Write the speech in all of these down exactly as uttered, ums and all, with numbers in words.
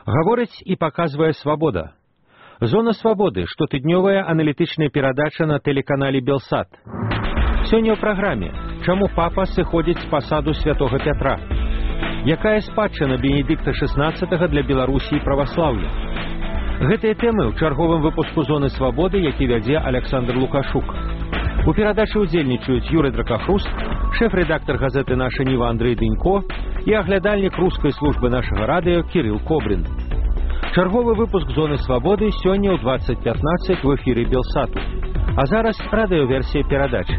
Гаворыць і паказвае «Свабода». Зона свабоды, штотыднёвая аналітычная перадача на тэлеканале «Белсат». Сёння ў праграме «Чаму папа сыходзіць з пасаду святога Пятра?» Якая спадчына Бенедыкта шэснаццатага для Беларусі і праваслаўя? Гэтыя тэмы ў чарговым выпуску «Зоны свабоды», які вядзе Александр Лукашук. У перадачы ўдзельнічаюць Юрый Дракахруст, шэф-рэдактар газеты «Наша Ніва» Андрей Дынько і аглядальнік рускай службы нашага радыё Кирилл Кобрин. Чарговы выпуск «Зоны свабоды» сёння ў двадцать пятнадцать в эфіры Белсату. А зараз радыёверсія перадачы.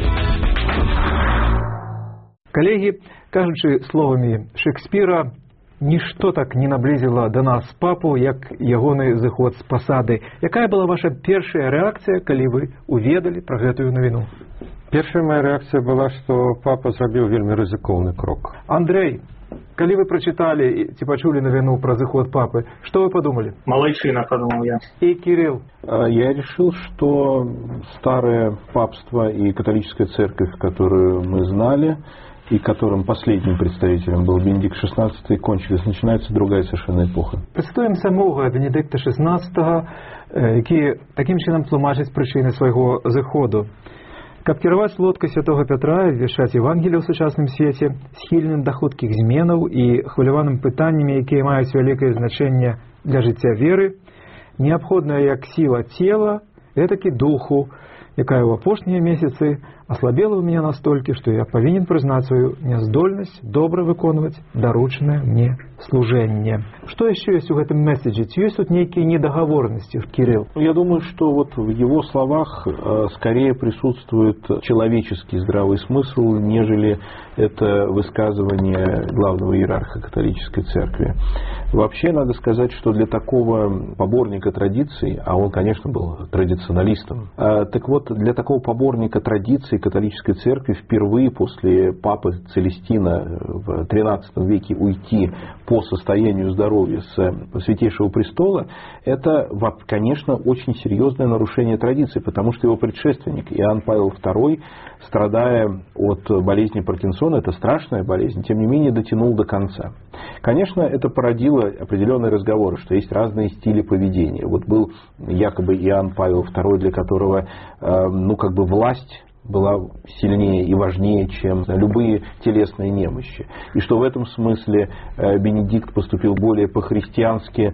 Коллеги, кажучы словамі Шекспіра, нішто так не наблизило до нас папу, як ягоны зыход з пасады. Якая была ваша першая рэакцыя, калі вы уведалі пра гэтую навіну? Першая моя рэакцыя была, што папа зрабіў вельмі рызыкоўны крок. Андрей, калі вы прачыталі ці пачулі навіну пра зыход папы, што вы подумали? Малайчына, подумал я. И Кирилл? Я решил, что старое папство и католическая церковь, которую мы знали, и которым последним представителем был Бенедикт шестнадцатый, кончились. Начинается другая совершенно эпоха. Представим самого Бенедикта шестнадцатого, які таким чином тлумачыць прычыны свайго зыходу. Каб кіраваць лодкай святого Пятра і вяшчаць Евангелие ў сучасным свеце, схільным да хуткіх зменаў і хваляваным пытаннямі, якія маюць вялікае значэнне для жыцця веры, неабходная як сіла цела, гэтакі духу, якая ў апошнія месяцы ослабела ў мяне настолькі, што я павінен прызнаць сваю няздольнасць добра выконваць даручанае мне служэнне. Что еще есть в этом месседже? Есть тут некие недоговоренности, Кирилл? Я думаю, что вот в его словах э, скорее присутствует человеческий здравый смысл, нежели это высказывание главного иерарха католической церкви. Вообще, надо сказать, что для такого поборника традиций, а он, конечно, был традиционалистом, э, так вот, для такого поборника традиций католической церкви впервые после папы Целестина в тринадцатом веке уйти по состоянию здоровья с Святейшего престола, это, конечно, очень серьезное нарушение традиции, потому что его предшественник Иоанн Павел второй, страдая от болезни Паркинсона, это страшная болезнь, тем не менее дотянул до конца. Конечно, это породило определенные разговоры, что есть разные стили поведения. Вот был якобы Иоанн Павел второй, для которого, ну, как бы власть была сильнее и важнее, чем любые телесные немощи. И что в этом смысле Бенедикт поступил более по-христиански,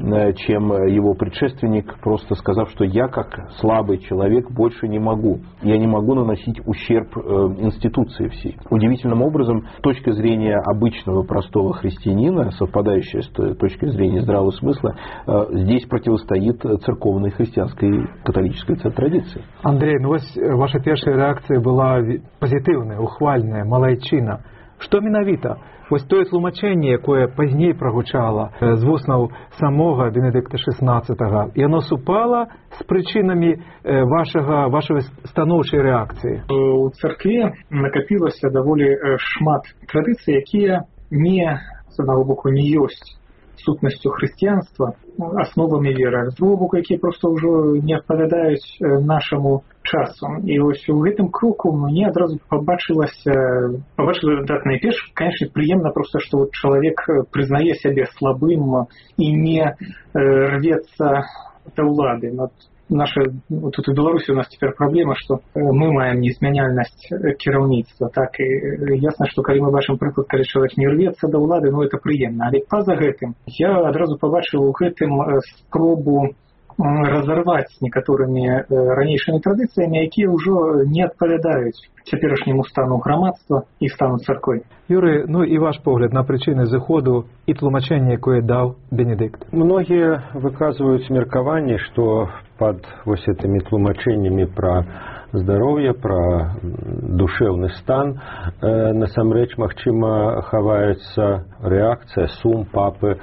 чем его предшественник, просто сказав, что я, как слабый человек, больше не могу. Я не могу наносить ущерб институции всей. Удивительным образом, точка зрения обычного простого христианина, совпадающая с точкой зрения здравого смысла, здесь противостоит церковной христианской католической традиции. Андрей, ну вот ваша первая реакция была позитивная, ухвальная, малайчына. Што менавіта? Вось тое тлумачэнне, якое пазней прагучала з вуснаў самога Бенедыкта шестнадцатага, яно супала з прычынамі вашага, вашай станоўчай рэакцыі? У царкве накапілася даволі шмат традыцый, якія не, з аднаго боку, не ёсць сутнасцю хрысціянства, асновамі веры, а з другого боку, якія проста ўжо не адпавядаюць нашаму часу. І ось у гэтым кроку мне адразу пабачылася, пабачыла датная перш, конечно, прыемна просто, што вот чалавек прызнае сябе слабым і не э, рвецца да ўлады. Вот наша, вот тут в Беларуси у нас теперь проблема, что мы маем незмяняльность кіраўніцтва. Так, и ясно, что когда мы бачым прыклад, калі чалавек не рвецца да ўлады, ну это прыемна. Але па-за гэтым я адразу пабачыў у гэтым спробу разорвать с некоторыми ранейшими традициями, якія ўжо не адпавядаюць цяперашняму стану грамадства і стану царквы. Юрый, ну и ваш погляд на причины зыходу и тлумачэнне, якое дал Бенедикт? Многие выказывают меркаванне, что под вот этими тлумачэннямі про здоровье, про душевный стан, э, насамрэч, магчыма, хаваецца реакция, сум папы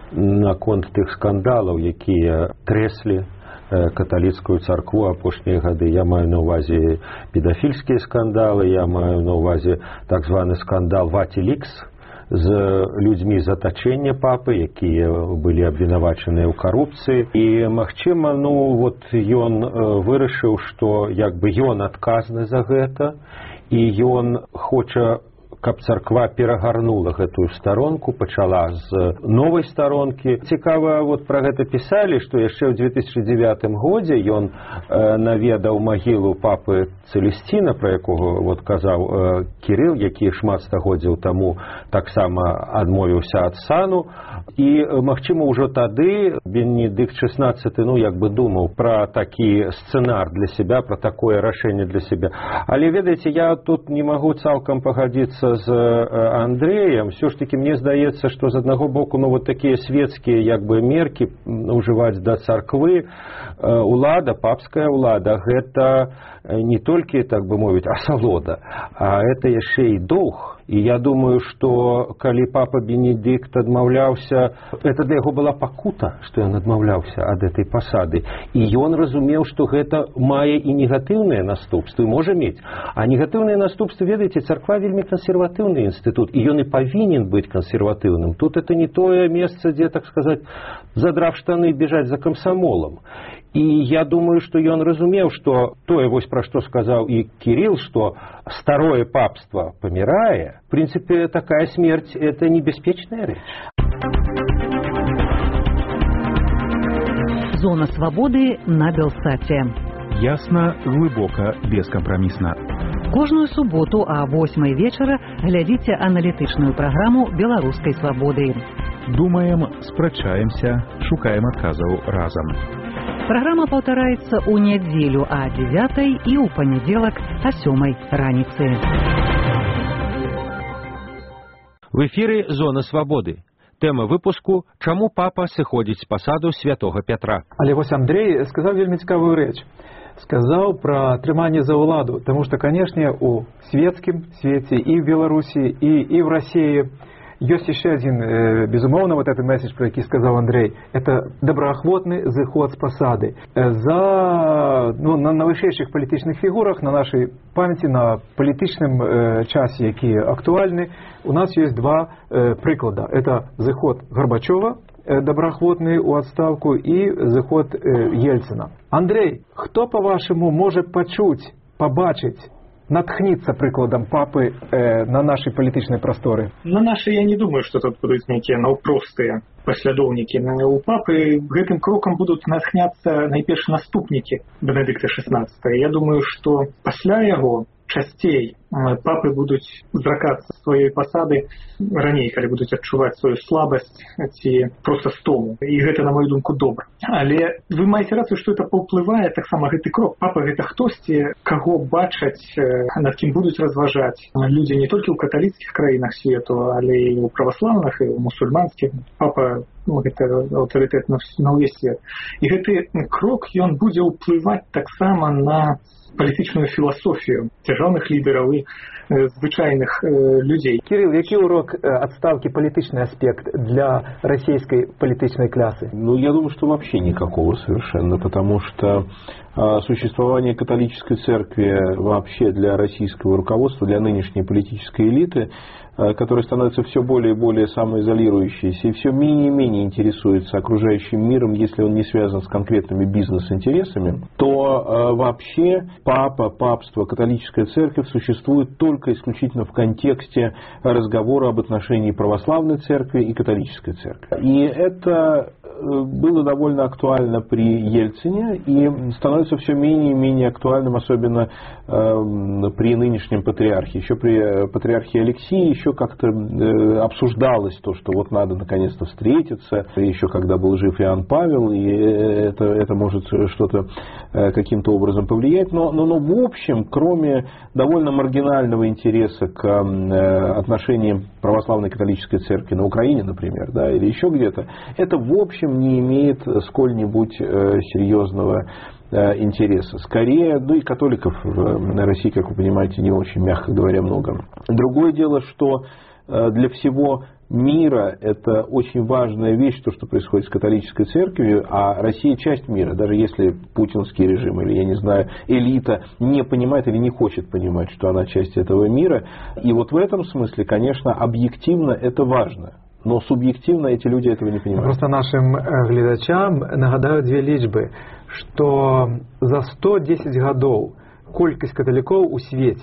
наконт тых скандалаў, якія трэслі каталіцкую царкву апошнія гады. Я маю на ўвазе педафільскія скандалы, я маю на ўвазе так званы скандал Ватилікс з людзьмі з атачэння папы, якія былі абвінавачаныя ў карупцыі. І, магчыма, ну, вот ён вырашыў, што як бы ён адказны за гэта, і ён хоча каб царква перагарнула гэтую старонку, пачала з новай старонкі. Цікава, вот пра гэта пісалі, што яшчэ ў две тысячы дзевятым годзе ён э, наведаў магілу папы Цэлесціна, пра якога вот казаў э, Кірыл, які шмат стагоддзяў таму таксама адмовіўся ад сану. І, магчыма, ўжо тады Бенедыкт шестнадцаты, ну, як бы думаў пра такі сцэнар для себя, пра такое рашэнне для себя. Але, ведаеце, я тут не магу цалкам пагадзіцца з Андрэем. Все ж таки мне здаецца, што з аднаго боку, ну, вот такія свецкія як бы меркі ўжываць да царквы, улада, папская улада, гэта не толькі, так бы мовіць, асалода, а это яшчэ і доўг. І я думаю, што калі папа Бенедыкт адмаўляўся, это для яго была пакута, што ён адмаўляўся ад этой пасады. І ён разумеў, што гэта мае і негатыўныя наступствы, можа мець. А негатыўныя наступствы, ведаеце, царква вельмі кансерватыўны інстытут, і ён і павінен быць кансерватыўным. Тут это не тое месца, дзе, так сказаць, задрав штаны, бежаць за камсамолам. І я думаю, што ён разумеў, што тое, вось пра што сказаў і Кірыл, што старое папства памірае, в принципе, такая смерть – это небеспечная рэч. Зона свабоды на Белсаце. Ясна, глыбока, бескампрамісна. Кожную суботу а восьмай вечара глядзіце аналітычную праграму беларускай свабоды. Думаем, спрачаемся, шукаем адказаў разам. Праграма паўтараецца ў нядзелю а дзевятай і ў панядзелак а сёмай раніцы. В эфіры «Зона свабоды». Тэма выпуску «Чаму папа сыходзіць з пасаду святога Пятра». Але вось Андрей сказаў вельмі цікавую рэч. Сказаў пра трыманне за ўладу, таму што, канешне, у светскім свеце і в Беларусі, і, і в России ёсць яшчэ адзін, э, безумоўна, вот этот месседж, про які сказаў Андрей, это добраахвотны зыход з пасады. За, ну, на, на вышэйшых палітычных фігурах, на нашай памяці, на палітычным э, часе, які актуальны, у нас ёсць два э, прыклада. Это зыход Горбачёва, э, добраахвотны ў адстаўку, і зыход э, Ельцина. Андрей, хто, па-вашаму, можа пачуць, пабачыць, натхніцца прыкладам папы э, на нашай палітычнай прасторы? На нашай я не думаю, што тут будуць нейкія наўпростыя паслядоўнікі. У папы гэтым крокам будуць натхняцца найперш наступнікі Бенедыкта шестнадцатого. Я думаю, што пасля яго часцей папы будуць зракацца сваёй пасады раней, калі будуць адчуваць сваю слабасць ці проста стому. І гэта, на мою думку, добра. Але вы маеце рацыю, што это паўплывае таксама гэты крок. Папа гэта хтосьці, каго бачаць, над кім будуць разважаць людзі не толькі ў каталіцкіх краінах свету, але і ў праваслаўных, і ў мусульманскіх. Папа, ну, гэта аўтарытэт на, на ўвесь свет. І гэты крок, ён будзе ўплываць таксама на палітычную філасофію дзяржаўных лідараў і э, звычайных э, людзей. Кирилл, які урок э, отставки палітычный аспект для российской политической классы? Ну, я думаю, что вообще никакого совершенно, потому что э, существование католической церкви вообще для российского руководства, для нынешней политической элиты, э, которая становится все более и более самоизолирующейся и все менее и менее интересуется окружающим миром, если он не связан с конкретными бизнес-интересами, то э, вообще папа, папство, католическая церковь существует только исключительно в контексте разговора об отношении православной церкви и католической церкви. И это было довольно актуально при Ельцине и становится все менее и менее актуальным, особенно э, при нынешнем патриархе. Еще при патриархе Алексии еще как-то э, обсуждалось то, что вот надо наконец-то встретиться, еще когда был жив Иоанн Павел, и это, это может что-то э, каким-то образом повлиять. Но, но, но в общем, кроме довольно маргинального интереса к э, отношениям православной католической церкви на Украине, например, да, или еще где-то, это в общем не имеет сколь-нибудь э, серьезного э, интереса. Скорее, ну и католиков в России, как вы понимаете, не очень, мягко говоря, много. Другое дело, что э, для всего мира это очень важная вещь, то, что происходит с католической церковью, а Россия часть мира, даже если путинский режим или, я не знаю, элита не понимает или не хочет понимать, что она часть этого мира. И вот в этом смысле, конечно, объективно это важно. Но субъективно эти люди этого не понимают. Просто нашим глядачам нагадаю две лічбы, што за сто дзесяць гадоў колькасць каталікоў у свеце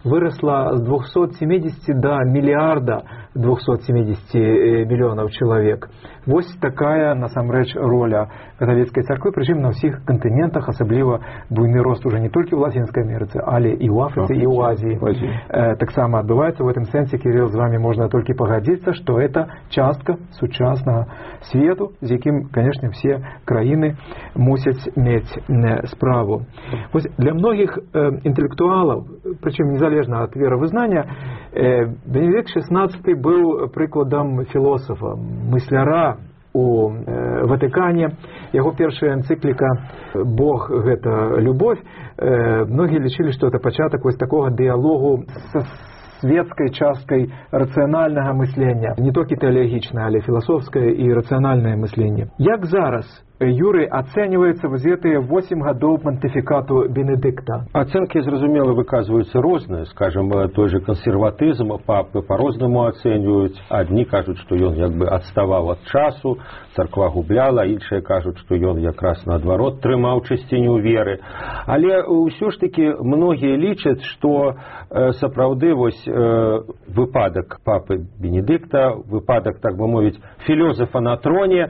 выросла с двухсот семидесяти до миллиарда двухсот семидесяти миллионов человек. Вось такая насамрэч роля каталіцкай царквы, прычым на ўсіх кантынентах, асабліва буйны рост уже не толькі ў Лацінскай Амерыцы, але і ў Афрыцы, і ў Азіі э, таксама адбываецца. В этом сэнсе, Кирилл, з вами можна толькі пагадзіцца, што это частка сучаснага свету, з якім, канешне, все краіны мусяць мець справу. Вось для многіх э, інтэлектуалаў, прычым незалежна ад веравызнання, э, Бенедикт шестнадцатый быў прыкладам філосафа, мысляра у э, Ватыкане. Яго першая энцыкліка «Бог – гэта любовь». Э, многие лічылі, што это пачатак вось такога дыялогу са светскай часткай рацыянальнага мыслення. Не толькі тэалагічнае, але філасофскае і рацыянальнае мысленне. Як зараз, Юрый, ацэньваецца вось гэтыя восемь гадоў пантыфікату Бенедикта? Ацэнкі, зразумела, выказваюцца розныя. Скажем, той же кансерватызм папы по-рознаму ацэньваюць. Адні кажуць, што ён як бы адставаў ад часу, царква губляла, іншыя кажуць, што ён якраз наадварот трымаў чысціню веры. Але ўсё ж такі многія лічаць, што э, сапраўды вось э, выпадак папы Бенедикта, выпадак, так бы мовіць, філёзафа на троне,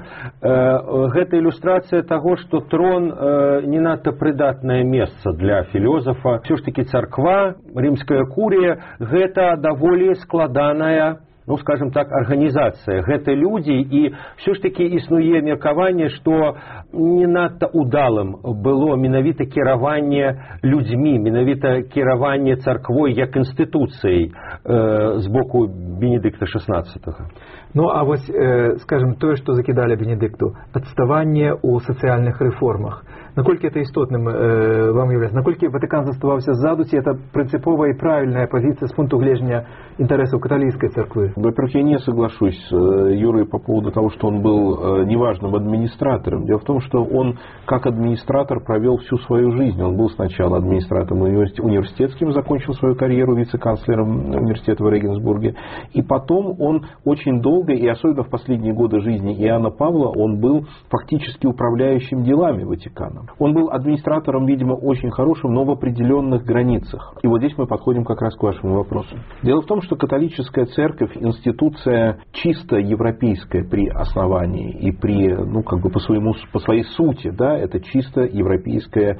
э, гэта ілюстрацыя таго, што трон э, не надта прыдатнае месца для філёзафа. Ўсё ж такі царква, рымская курія, гэта даволі складаная, ну, скажем так, арганізацыя. Гэта людзі, і ўсё ж такі існуе меркаванне, што не надта удалым было менавіта кіраванне людзьмі, менавіта кіраванне царквой як інстытуцыяй э, з боку Бенедикта шестнадцатого. Ну, а вось, э, скажем, тое, што закідалі Бенедикту, адставанне ў сацыяльных рэформах. Наколькі это істотным э, вам является? Наколькі Ватыкан заставаўся ззаду, ці это принциповая и правильная позиция с пункту гледжання интересов католической церкви? Во-первых, я не соглашусь с Юрой по поводу того, что он был неважным администратором. Дело в том, что он как администратор провел всю свою жизнь. Он был сначала администратором университетским, закончил свою карьеру вице-канцлером университета в Регенсбурге. И потом он очень долго, и особенно в последние годы жизни Иоанна Павла, он был фактически управляющим делами Ватикана. Он был администратором, видимо, очень хорошим, но в определенных границах. И вот здесь мы подходим как раз к вашему вопросу. Дело в том, что католическая церковь – институция чисто европейская при основании и при, ну, как бы по, своему, по своей сути, да, это чисто европейская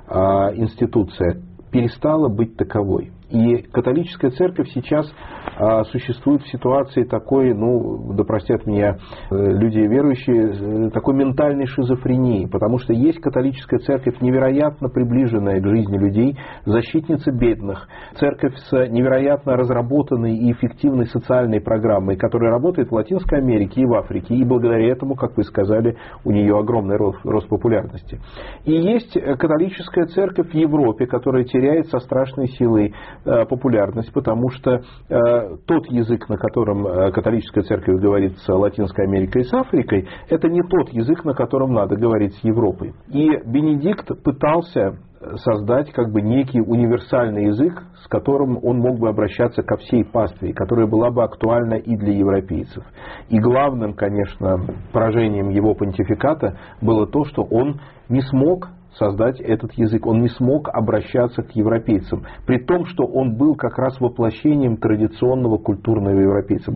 а, институция, перестала быть таковой. И католическая церковь сейчас а, существует в ситуации такой, ну, да простят меня люди верующие, такой ментальной шизофрении, потому что есть католическая церковь, невероятно приближенная к жизни людей, защитница бедных, церковь с невероятно разработанной и эффективной социальной программой, которая работает в Латинской Америке и в Африке, и благодаря этому, как вы сказали, у нее огромный рост, рост популярности. И есть католическая церковь в Европе, которая теряет со страшной силой популярность, потому что э, тот язык, на котором э, католическая церковь говорит с Латинской Америкой и с Африкой, это не тот язык, на котором надо говорить с Европой. И Бенедикт пытался создать как бы некий универсальный язык, с которым он мог бы обращаться ко всей пастве, которая была бы актуальна и для европейцев. И главным, конечно, поражением его понтификата было то, что он не смог создать этот язык. Он не смог обращаться к европейцам, при том, что он был как раз воплощением традиционного культурного европейца.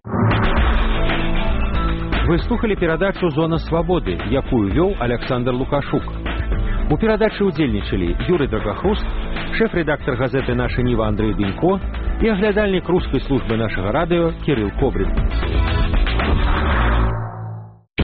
Вы слухали перадачу «Зона свободы», якую вёў Александр Лукашук. У перадачы удзельнічалі Юрий Драгахруст, шеф-редактор газеты «Наша Нива» Андрей Бенько и оглядальник русской службы нашего радио Кирилл Кобрин.